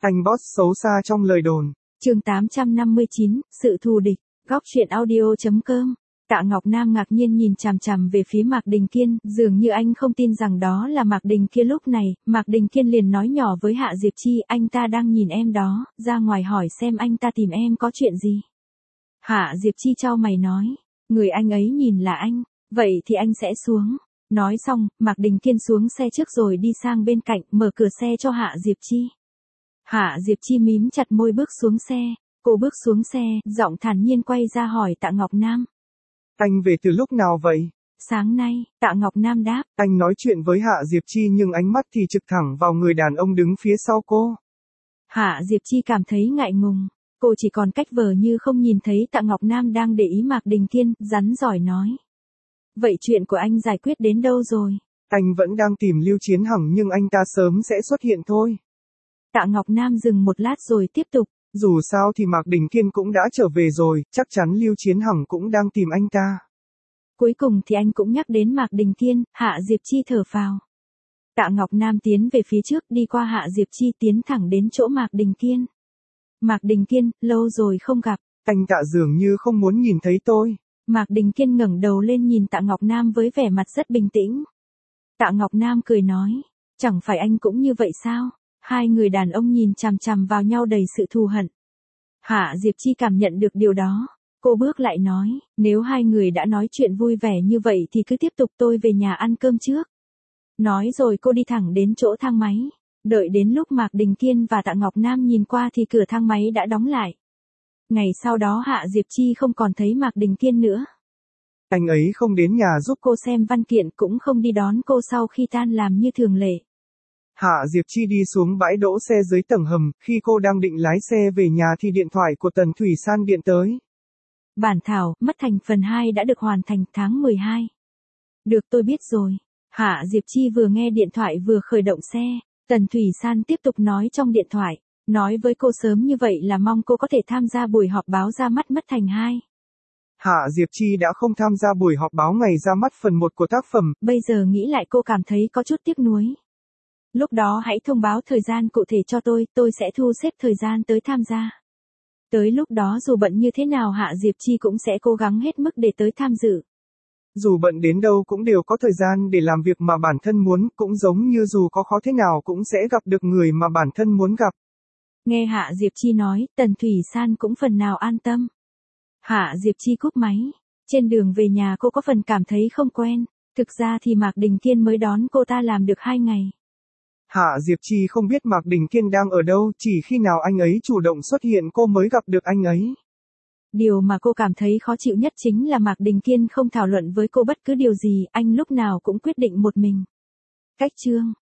Anh boss xấu xa trong lời đồn. Chương 859, sự thù địch. Góc truyện audio.com. Tạ Ngọc Nam ngạc nhiên nhìn chằm chằm về phía Mạc Đình Kiên, dường như anh không tin rằng đó là Mạc Đình Kiên. Lúc này, Mạc Đình Kiên liền nói nhỏ với Hạ Diệp Chi, anh ta đang nhìn em đó, ra ngoài hỏi xem anh ta tìm em có chuyện gì. Hạ Diệp Chi chau mày nói, người anh ấy nhìn là anh, vậy thì anh sẽ xuống. Nói xong, Mạc Đình Kiên xuống xe trước rồi đi sang bên cạnh, mở cửa xe cho Hạ Diệp Chi. Hạ Diệp Chi mím chặt môi bước xuống xe, cô bước xuống xe, giọng thản nhiên quay ra hỏi Tạ Ngọc Nam. Anh về từ lúc nào vậy? Sáng nay, Tạ Ngọc Nam đáp. Anh nói chuyện với Hạ Diệp Chi nhưng ánh mắt thì trực thẳng vào người đàn ông đứng phía sau cô. Hạ Diệp Chi cảm thấy ngại ngùng, cô chỉ còn cách vờ như không nhìn thấy Tạ Ngọc Nam đang để ý Mạc Đình Kiên, rắn giỏi nói. Vậy chuyện của anh giải quyết đến đâu rồi? Anh vẫn đang tìm Lưu Chiến Hằng nhưng anh ta sớm sẽ xuất hiện thôi. Tạ Ngọc Nam dừng một lát rồi tiếp tục. Dù sao thì Mạc Đình Kiên cũng đã trở về rồi, chắc chắn Lưu Chiến Hằng cũng đang tìm anh ta. Cuối cùng thì anh cũng nhắc đến Mạc Đình Kiên, Hạ Diệp Chi thở phào. Tạ Ngọc Nam tiến về phía trước, đi qua Hạ Diệp Chi tiến thẳng đến chỗ Mạc Đình Kiên. Mạc Đình Kiên, lâu rồi không gặp. Anh Tạ dường như không muốn nhìn thấy tôi. Mạc Đình Kiên ngẩng đầu lên nhìn Tạ Ngọc Nam với vẻ mặt rất bình tĩnh. Tạ Ngọc Nam cười nói, chẳng phải anh cũng như vậy sao? Hai người đàn ông nhìn chằm chằm vào nhau đầy sự thù hận. Hạ Diệp Chi cảm nhận được điều đó. Cô bước lại nói, nếu hai người đã nói chuyện vui vẻ như vậy thì cứ tiếp tục, tôi về nhà ăn cơm trước. Nói rồi cô đi thẳng đến chỗ thang máy. Đợi đến lúc Mạc Đình Kiên và Tạ Ngọc Nam nhìn qua thì cửa thang máy đã đóng lại. Ngày sau đó Hạ Diệp Chi không còn thấy Mạc Đình Kiên nữa. Anh ấy không đến nhà giúp cô xem văn kiện, cũng không đi đón cô sau khi tan làm như thường lệ. Hạ Diệp Chi đi xuống bãi đỗ xe dưới tầng hầm, khi cô đang định lái xe về nhà thì điện thoại của Tần Thủy San điện tới. Bản thảo, Mất Thành phần 2 đã được hoàn thành tháng 12. Được, tôi biết rồi. Hạ Diệp Chi vừa nghe điện thoại vừa khởi động xe. Tần Thủy San tiếp tục nói trong điện thoại. Nói với cô sớm như vậy là mong cô có thể tham gia buổi họp báo ra mắt Mất Thành 2. Hạ Diệp Chi đã không tham gia buổi họp báo ngày ra mắt phần 1 của tác phẩm. Bây giờ nghĩ lại cô cảm thấy có chút tiếc nuối. Lúc đó hãy thông báo thời gian cụ thể cho tôi sẽ thu xếp thời gian tới tham gia. Tới lúc đó dù bận như thế nào Hạ Diệp Chi cũng sẽ cố gắng hết mức để tới tham dự. Dù bận đến đâu cũng đều có thời gian để làm việc mà bản thân muốn, cũng giống như dù có khó thế nào cũng sẽ gặp được người mà bản thân muốn gặp. Nghe Hạ Diệp Chi nói, Tần Thủy San cũng phần nào an tâm. Hạ Diệp Chi cúp máy. Trên đường về nhà cô có phần cảm thấy không quen. Thực ra thì Mạc Đình Kiên mới đón cô ta làm được 2 ngày. Hạ Diệp Chi không biết Mạc Đình Kiên đang ở đâu, chỉ khi nào anh ấy chủ động xuất hiện cô mới gặp được anh ấy. Điều mà cô cảm thấy khó chịu nhất chính là Mạc Đình Kiên không thảo luận với cô bất cứ điều gì, anh lúc nào cũng quyết định một mình. Cách chương